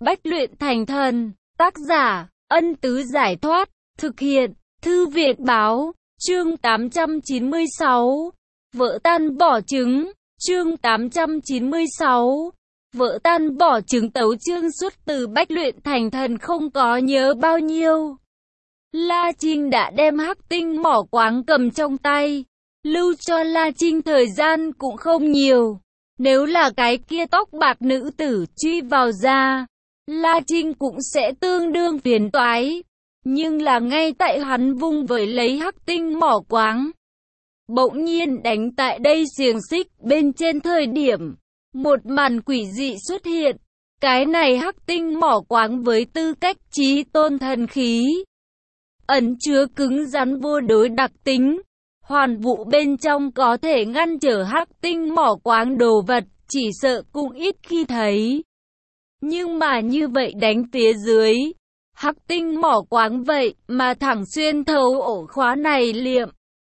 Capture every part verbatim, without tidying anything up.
Bách luyện thành thần. Tác giả, Ân Tứ Giải Thoát. Thực hiện, Thư Viện Báo. Chương tám trăm chín mươi sáu. Vỡ tan vỏ trứng. Chương tám trăm chín mươi sáu. Vỡ tan vỏ trứng. Tấu chương xuất từ Bách luyện thành thần không có nhớ bao nhiêu. La Trinh đã đem hắc tinh mỏ quáng cầm trong tay. Lưu cho La Trinh thời gian cũng không nhiều. Nếu là cái kia tóc bạc nữ tử truy vào ra, La Trinh cũng sẽ tương đương phiền toái. Nhưng là ngay tại hắn vung với lấy hắc tinh mỏ quáng, bỗng nhiên đánh tại đây xiềng xích bên trên thời điểm, một màn quỷ dị xuất hiện. Cái này hắc tinh mỏ quáng với tư cách chí tôn thần khí, ẩn chứa cứng rắn vô đối đặc tính. Hoàn vũ bên trong có thể ngăn trở hắc tinh mỏ quáng đồ vật, chỉ sợ cũng ít khi thấy. Nhưng mà như vậy đánh phía dưới, hắc tinh mỏ quáng vậy mà thẳng xuyên thấu ổ khóa này liệm.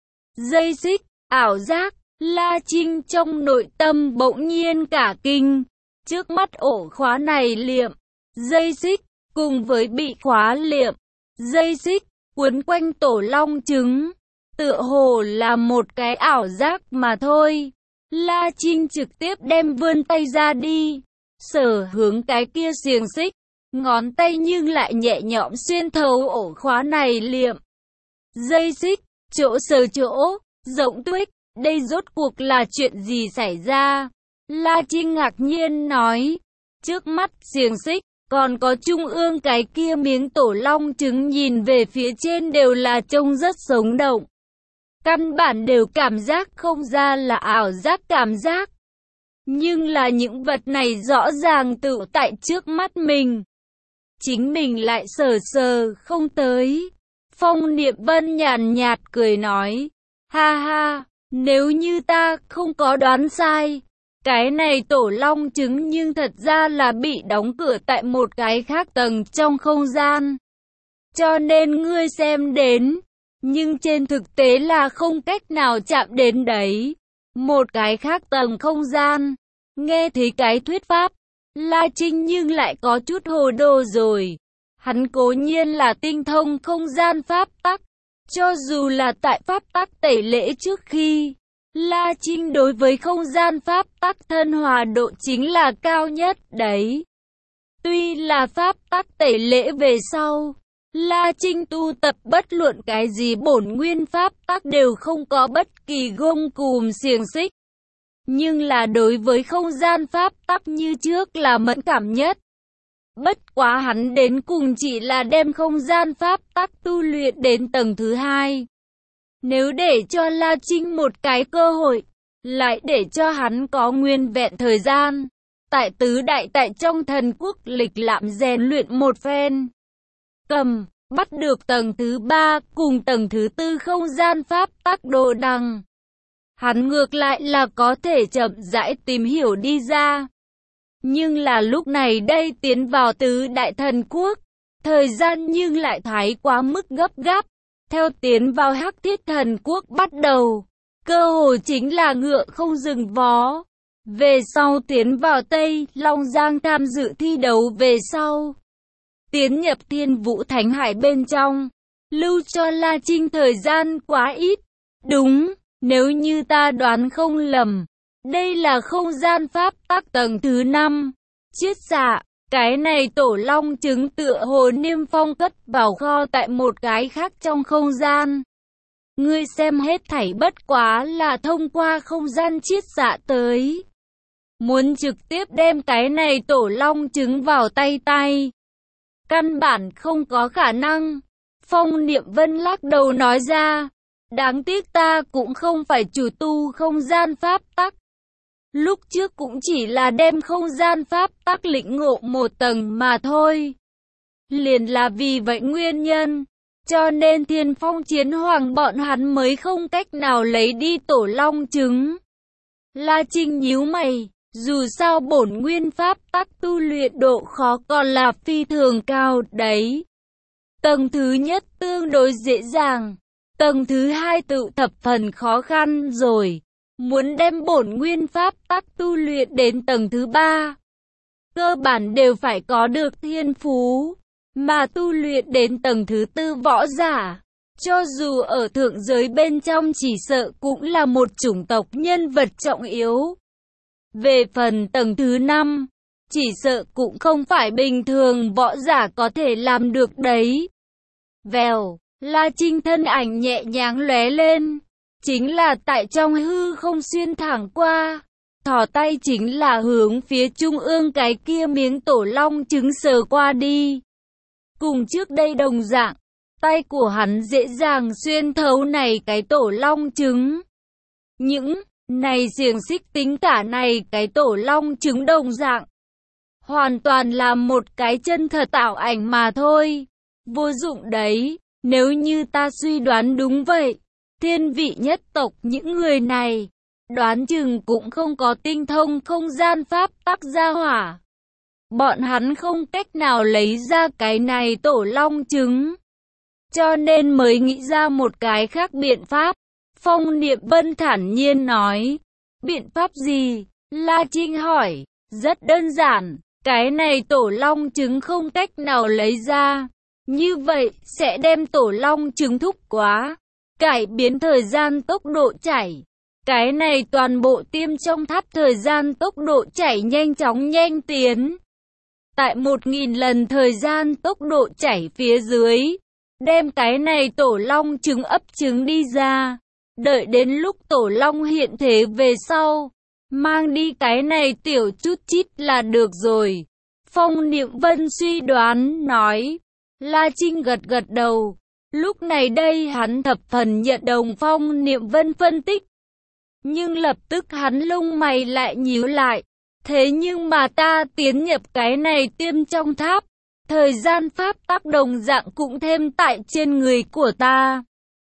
Dây xích, ảo giác, La Trinh trong nội tâm bỗng nhiên cả kinh. Trước mắt ổ khóa này liệm, dây xích, cùng với bị khóa liệm, dây xích, quấn quanh tổ long trứng. Tựa hồ là một cái ảo giác mà thôi. La Trinh trực tiếp đem vươn tay ra đi, sở hướng cái kia xiềng xích, ngón tay nhưng lại nhẹ nhõm xuyên thấu ổ khóa này liệm. Dây xích, chỗ sờ chỗ, rộng tuếch, đây rốt cuộc là chuyện gì xảy ra? La Trinh ngạc nhiên nói, trước mắt xiềng xích, còn có trung ương cái kia miếng tổ long trứng nhìn về phía trên đều là trông rất sống động. Căn bản đều cảm giác không ra là ảo giác cảm giác. Nhưng là những vật này rõ ràng tự tại trước mắt mình. Chính mình lại sờ sờ không tới. Phong Niệm Vân nhàn nhạt cười nói, ha ha, nếu như ta không có đoán sai, cái này tổ long trứng nhưng thật ra là bị đóng cửa tại một cái khác tầng trong không gian. Cho nên ngươi xem đến, nhưng trên thực tế là không cách nào chạm đến đấy. Một cái khác tầng không gian. Nghe thấy cái thuyết pháp, La Trinh nhưng lại có chút hồ đồ rồi. Hắn cố nhiên là tinh thông không gian pháp tắc. Cho dù là tại pháp tắc tẩy lễ trước khi, La Trinh đối với không gian pháp tắc thân hòa độ chính là cao nhất đấy. Tuy là pháp tắc tẩy lễ về sau, La Trinh tu tập bất luận cái gì bổn nguyên pháp tắc đều không có bất kỳ gông cùm xiềng xích. Nhưng là đối với không gian pháp tắc như trước là mẫn cảm nhất. Bất quá hắn đến cùng chỉ là đem không gian pháp tắc tu luyện đến tầng thứ hai. Nếu để cho La Trinh một cái cơ hội, lại để cho hắn có nguyên vẹn thời gian, tại tứ đại tại trong thần quốc lịch lãm rèn luyện một phen, cầm, bắt được tầng thứ ba cùng tầng thứ tư không gian pháp tắc đồ đằng, hắn ngược lại là có thể chậm rãi tìm hiểu đi ra. Nhưng là lúc này đây tiến vào tứ đại thần quốc, thời gian nhưng lại thái quá mức gấp gáp. Theo tiến vào hắc thiết thần quốc bắt đầu, cơ hội chính là ngựa không dừng vó. Về sau tiến vào Tây Long Giang tham dự thi đấu về sau, tiến nhập Thiên Vũ Thánh Hải bên trong, lưu cho La Trinh thời gian quá ít. Đúng, nếu như ta đoán không lầm, đây là không gian pháp tắc tầng thứ năm. Chiết xạ, cái này tổ long trứng tựa hồ Niêm Phong cất vào kho tại một cái khác trong không gian. Ngươi xem hết thảy bất quá là thông qua không gian chiết xạ tới. Muốn trực tiếp đem cái này tổ long trứng vào tay tay, căn bản không có khả năng. Phong Niệm Vân lắc đầu nói ra, đáng tiếc ta cũng không phải chủ tu không gian pháp tắc. Lúc trước cũng chỉ là đem không gian pháp tắc lĩnh ngộ một tầng mà thôi. Liền là vì vậy nguyên nhân, cho nên Thiên Phong Chiến Hoàng bọn hắn mới không cách nào lấy đi tổ long trứng. La Trinh nhíu mày, dù sao bổn nguyên pháp tắc tu luyện độ khó còn là phi thường cao đấy. Tầng thứ nhất tương đối dễ dàng, tầng thứ hai tự thập phần khó khăn rồi. Muốn đem bổn nguyên pháp tắc tu luyện đến tầng thứ ba, cơ bản đều phải có được thiên phú, mà tu luyện đến tầng thứ tư võ giả, cho dù ở thượng giới bên trong chỉ sợ cũng là một chủng tộc nhân vật trọng yếu. Về phần tầng thứ năm, chỉ sợ cũng không phải bình thường võ giả có thể làm được đấy. Vèo, La Trinh thân ảnh nhẹ nhàng lóe lên, chính là tại trong hư không xuyên thẳng qua, thò tay chính là hướng phía trung ương cái kia miếng tổ long trứng sờ qua đi. Cùng trước đây đồng dạng, tay của hắn dễ dàng xuyên thấu này cái tổ long trứng. Những này xiềng xích tính cả này cái tổ long trứng đồng dạng, hoàn toàn là một cái chân thật tạo ảnh mà thôi. Vô dụng đấy, nếu như ta suy đoán đúng vậy, thiên vị nhất tộc những người này, đoán chừng cũng không có tinh thông không gian pháp tắc gia hỏa. Bọn hắn không cách nào lấy ra cái này tổ long trứng, cho nên mới nghĩ ra một cái khác biện pháp. Phong Niệm Vân thản nhiên nói. Biện pháp gì? La Trinh hỏi. Rất đơn giản, cái này tổ long trứng không cách nào lấy ra. Như vậy, sẽ đem tổ long trứng thúc quá, cải biến thời gian tốc độ chảy. Cái này toàn bộ tiêm trong tháp thời gian tốc độ chảy nhanh chóng nhanh tiến. Tại một nghìn lần thời gian tốc độ chảy phía dưới, đem cái này tổ long trứng ấp trứng đi ra. Đợi đến lúc tổ long hiện thế về sau, mang đi cái này tiểu chút chít là được rồi. Phong Niệm Vân suy đoán, nói. La Trinh gật gật đầu. Lúc này đây hắn thập phần nhận đồng Phong Niệm Vân phân tích. Nhưng lập tức hắn lông mày lại nhíu lại. Thế nhưng mà ta tiến nhập cái này tiêm trong tháp, thời gian pháp tác đồng dạng cũng thêm tại trên người của ta.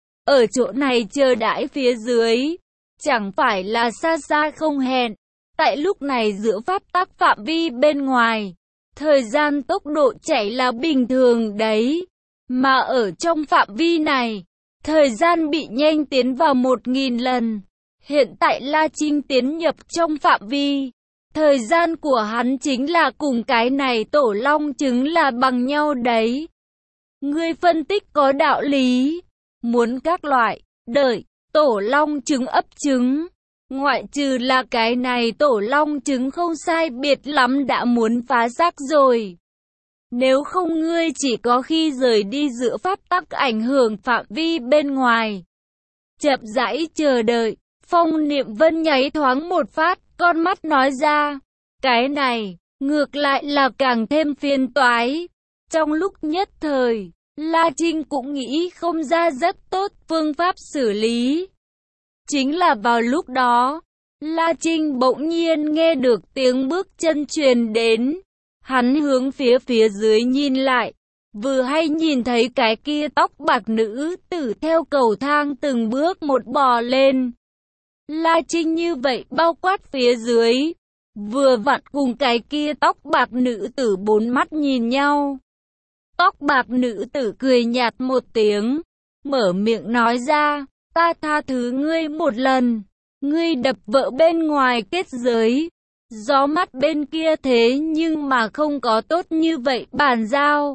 Ở chỗ này chờ đãi phía dưới, chẳng phải là xa xa không hẹn. Tại lúc này giữa pháp tắc phạm vi bên ngoài, thời gian tốc độ chảy là bình thường đấy. Mà ở trong phạm vi này, thời gian bị nhanh tiến vào một nghìn lần. Hiện tại La Trinh tiến nhập trong phạm vi, thời gian của hắn chính là cùng cái này tổ long trứng là bằng nhau đấy. Ngươi phân tích có đạo lý. Muốn các loại, đợi, tổ long trứng ấp trứng. Ngoại trừ là cái này tổ long trứng không sai biệt lắm đã muốn phá xác rồi. Nếu không ngươi chỉ có khi rời đi giữa pháp tắc ảnh hưởng phạm vi bên ngoài. Chậm rãi chờ đợi, Phong Niệm Vân nháy thoáng một phát, con mắt nói ra. Cái này, ngược lại là càng thêm phiền toái. Trong lúc nhất thời, La Trinh cũng nghĩ không ra rất tốt phương pháp xử lý. Chính là vào lúc đó, La Trinh bỗng nhiên nghe được tiếng bước chân truyền đến. Hắn hướng phía phía dưới nhìn lại, vừa hay nhìn thấy cái kia tóc bạc nữ tử theo cầu thang từng bước một bò lên. La Trinh như vậy bao quát phía dưới, vừa vặn cùng cái kia tóc bạc nữ tử bốn mắt nhìn nhau. Tóc bạc nữ tử cười nhạt một tiếng, mở miệng nói ra, ta tha thứ ngươi một lần, ngươi đập vợ bên ngoài kết giới, gió mắt bên kia thế nhưng mà không có tốt như vậy bàn giao.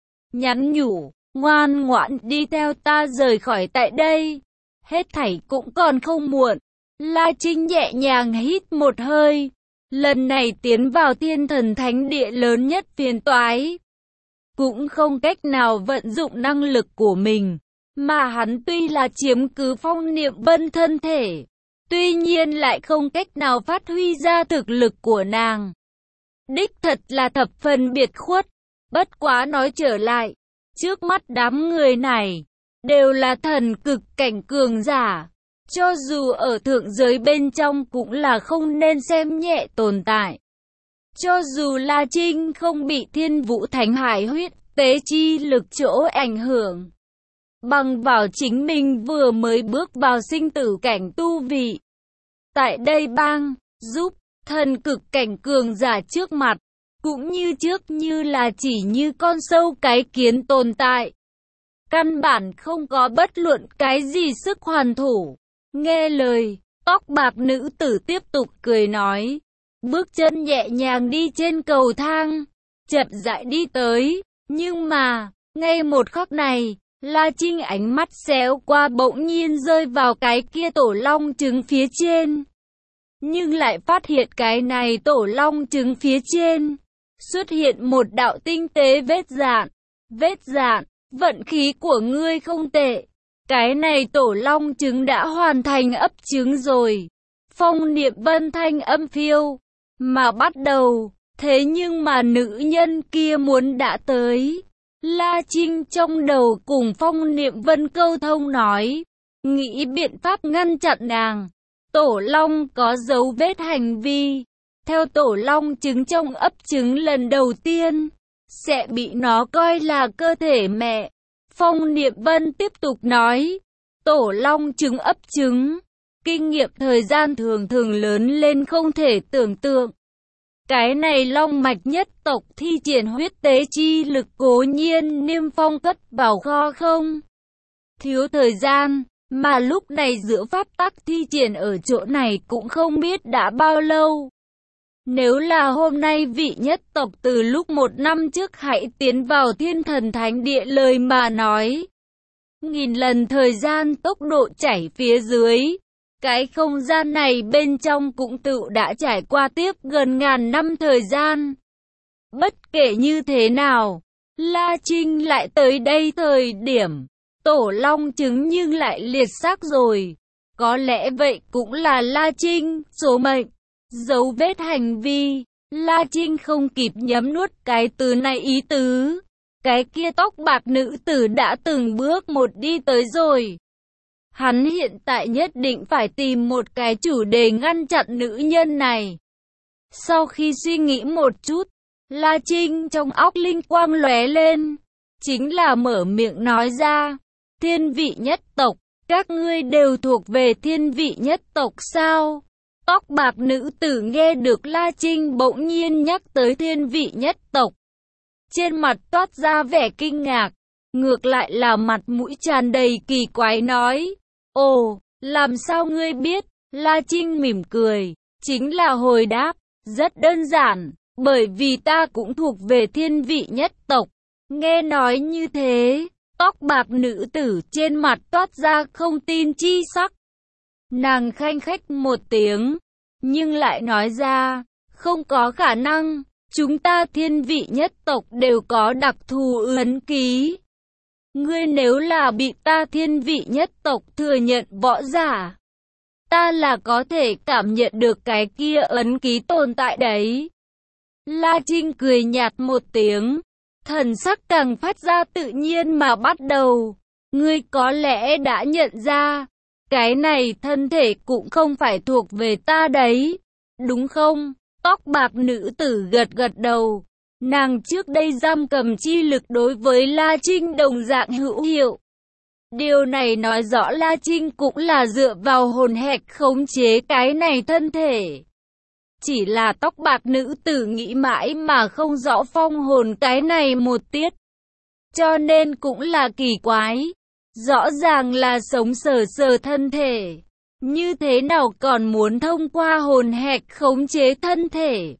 Nhắn nhủ, ngoan ngoãn đi theo ta rời khỏi tại đây, hết thảy cũng còn không muộn. La Trinh nhẹ nhàng hít một hơi, lần này tiến vào thiên thần thánh địa lớn nhất phiền toái. Cũng không cách nào vận dụng năng lực của mình, mà hắn tuy là chiếm cứ Phong Niệm Vân thân thể, tuy nhiên lại không cách nào phát huy ra thực lực của nàng. Đích thật là thập phần biệt khuất, bất quá nói trở lại, trước mắt đám người này, đều là thần cực cảnh cường giả, cho dù ở thượng giới bên trong cũng là không nên xem nhẹ tồn tại. Cho dù La Trinh không bị Thiên Vũ Thánh Hải huyết tế chi lực chỗ ảnh hưởng, bằng vào chính mình vừa mới bước vào sinh tử cảnh tu vị. Tại đây bang, giúp, thần cực cảnh cường giả trước mặt, cũng như trước như là chỉ như con sâu cái kiến tồn tại. Căn bản không có bất luận cái gì sức hoàn thủ. Nghe lời, tóc bạc nữ tử tiếp tục cười nói. bước chân nhẹ nhàng đi trên cầu thang, chậm rãi đi tới, nhưng mà, ngay một khắc này, La Trinh ánh mắt xéo qua bỗng nhiên rơi vào cái kia tổ long trứng phía trên. Nhưng lại phát hiện cái này tổ long trứng phía trên, xuất hiện một đạo tinh tế vết dạn. Vết dạn, vận khí của ngươi không tệ. Cái này tổ long trứng đã hoàn thành ấp trứng rồi. Phong Niệm Vân thanh âm phiêu, mà bắt đầu, thế nhưng mà nữ nhân kia muốn đã tới. La Trinh trong đầu cùng Phong Niệm Vân câu thông nói, nghĩ biện pháp ngăn chặn nàng. Tổ long có dấu vết hành vi, theo tổ long trứng trong ấp trứng lần đầu tiên, sẽ bị nó coi là cơ thể mẹ. Phong Niệm Vân tiếp tục nói, tổ long trứng ấp trứng, kinh nghiệm thời gian thường thường lớn lên không thể tưởng tượng. Cái này long mạch nhất tộc thi triển huyết tế chi lực cố nhiên Niêm Phong cất vào kho không thiếu thời gian, mà lúc này giữa pháp tắc thi triển ở chỗ này cũng không biết đã bao lâu. Nếu là hôm nay vị nhất tộc từ lúc một năm trước hãy tiến vào Thiên Thần Thánh Địa lời mà nói, nghìn lần thời gian tốc độ chảy phía dưới, cái không gian này bên trong cũng tự đã trải qua tiếp gần ngàn năm thời gian. Bất kể như thế nào, La Trinh lại tới đây thời điểm tổ long trứng nhưng lại liệt xác rồi. Có lẽ vậy cũng là La Trinh số mệnh. Dấu vết hành vi, La Trinh không kịp nhấm nuốt cái từ này ý tứ. Cái kia tóc bạc nữ tử đã từng bước một đi tới rồi. Hắn hiện tại nhất định phải tìm một cái chủ đề ngăn chặn nữ nhân này. Sau khi suy nghĩ một chút, La Trinh trong óc linh quang lóe lên, chính là mở miệng nói ra, thiên vị nhất tộc, các ngươi đều thuộc về thiên vị nhất tộc sao? Tóc bạc nữ tử nghe được La Trinh bỗng nhiên nhắc tới thiên vị nhất tộc. Trên mặt toát ra vẻ kinh ngạc, ngược lại là mặt mũi tràn đầy kỳ quái nói, ồ, làm sao ngươi biết? La Trinh mỉm cười, chính là hồi đáp, rất đơn giản, bởi vì ta cũng thuộc về thiên vị nhất tộc. Nghe nói như thế, tóc bạc nữ tử trên mặt toát ra không tin chi sắc. Nàng khanh khách một tiếng, nhưng lại nói ra, không có khả năng, chúng ta thiên vị nhất tộc đều có đặc thù ấn ký. Ngươi nếu là bị ta thiên vị nhất tộc thừa nhận võ giả, ta là có thể cảm nhận được cái kia ấn ký tồn tại đấy. La Trinh cười nhạt một tiếng, thần sắc càng phát ra tự nhiên mà bắt đầu. Ngươi có lẽ đã nhận ra, cái này thân thể cũng không phải thuộc về ta đấy, đúng không? Tóc bạc nữ tử gật gật đầu. Nàng trước đây giam cầm chi lực đối với La Trinh đồng dạng hữu hiệu. Điều này nói rõ La Trinh cũng là dựa vào hồn hạch khống chế cái này thân thể. Chỉ là tóc bạc nữ tử nghĩ mãi mà không rõ phong hồn cái này một tiết. Cho nên cũng là kỳ quái. Rõ ràng là sống sờ sờ thân thể. Như thế nào còn muốn thông qua hồn hạch khống chế thân thể?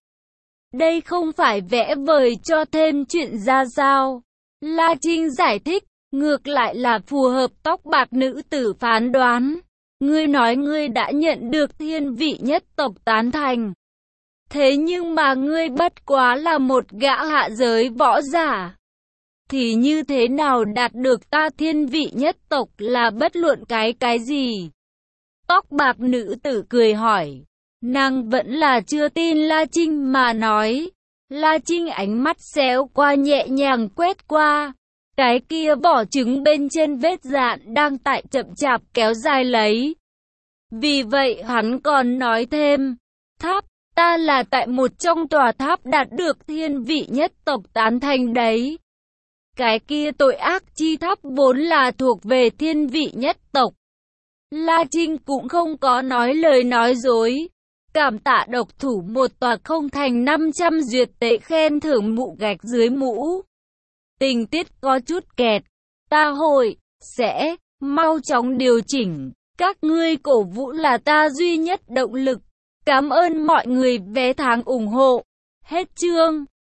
Đây không phải vẽ vời cho thêm chuyện ra sao? La Trinh giải thích, ngược lại là phù hợp tóc bạc nữ tử phán đoán. Ngươi nói ngươi đã nhận được thiên vị nhất tộc tán thành. Thế nhưng mà ngươi bất quá là một gã hạ giới võ giả. Thì như thế nào đạt được ta thiên vị nhất tộc là bất luận cái cái gì? Tóc bạc nữ tử cười hỏi. Nàng vẫn là chưa tin La Trinh mà nói. La Trinh ánh mắt xéo qua nhẹ nhàng quét qua. Cái kia vỏ trứng bên trên vết dạn đang tại chậm chạp kéo dài lấy. Vì vậy hắn còn nói thêm. Tháp, ta là tại một trong tòa tháp đạt được thiên vị nhất tộc tán thành đấy. Cái kia tội ác chi tháp vốn là thuộc về thiên vị nhất tộc. La Trinh cũng không có nói lời nói dối. Cảm tạ độc thủ một tòa không thành năm trăm duyệt tệ khen thưởng mụ gạch dưới mũ. Tình tiết có chút kẹt. Ta hội, sẽ, mau chóng điều chỉnh. Các ngươi cổ vũ là ta duy nhất động lực. Cảm ơn mọi người vé tháng ủng hộ. Hết chương.